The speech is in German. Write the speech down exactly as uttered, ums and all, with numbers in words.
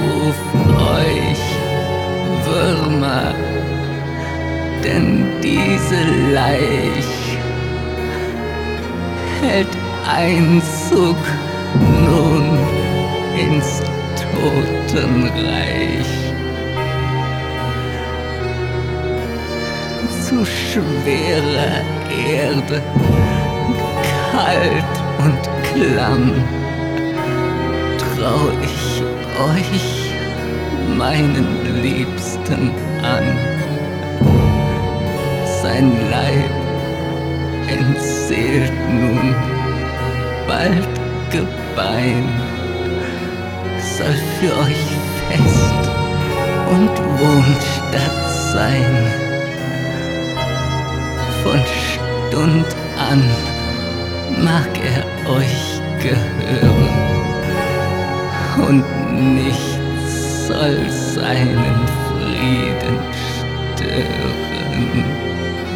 ruft euch Würmer, denn diese Leich hält Einzug nun ins Totenreich. Zu schwerer Erde, kalt und klamm, trau ich euch, meinen Liebsten, an. Sein Leib entseelt nun bald Gebein, soll für euch Fest und Wohnstatt sein. Von Stund an mag er euch gehören, und nichts soll seinen Frieden stören.